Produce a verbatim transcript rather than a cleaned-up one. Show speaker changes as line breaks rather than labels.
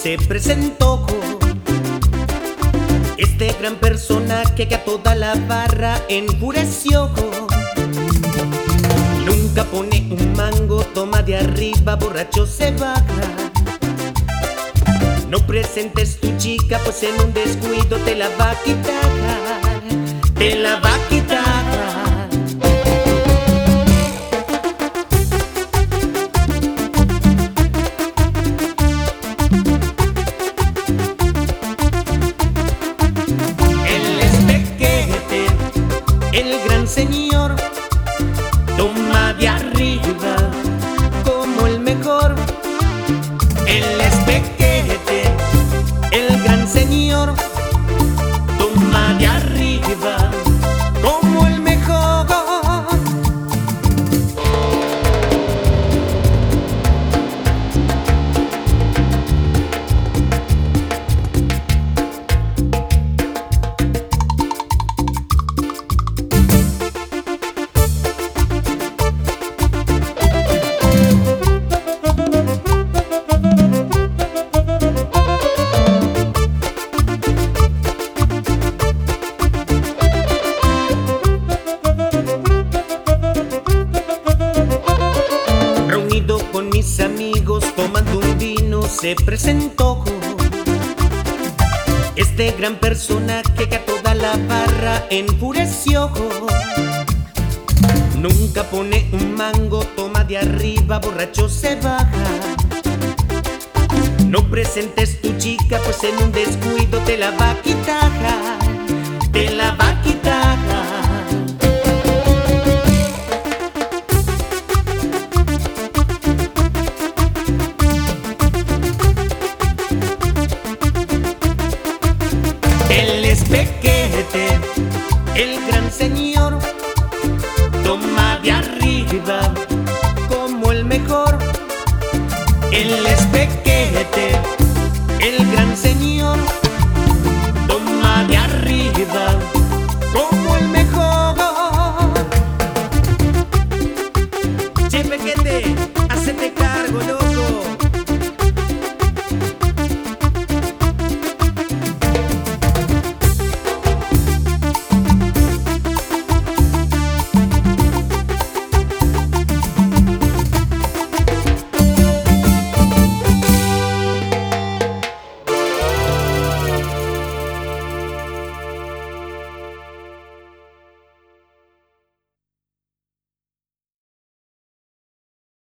se presentó este gran personaje que a toda la barra enfureció. Nunca pone un mango, toma de arriba, borracho se baja. No presentes tu chica, pues en un descuido te la va a quitar, te la va a quitar. El gran señor toma de arriba como el mejor. Él es pequete, el gran señor toma de arriba como el mejor. Con mis amigos tomando un vino se presentó este gran personaje que a toda la barra enfureció. Nunca pone un mango, toma de arriba, borracho se baja. No presentes tu chica, pues en un descuido te la va a quitar, te la va a quitar. Él es pequete, el gran señor toma de arriba como el mejor. Él es pequete,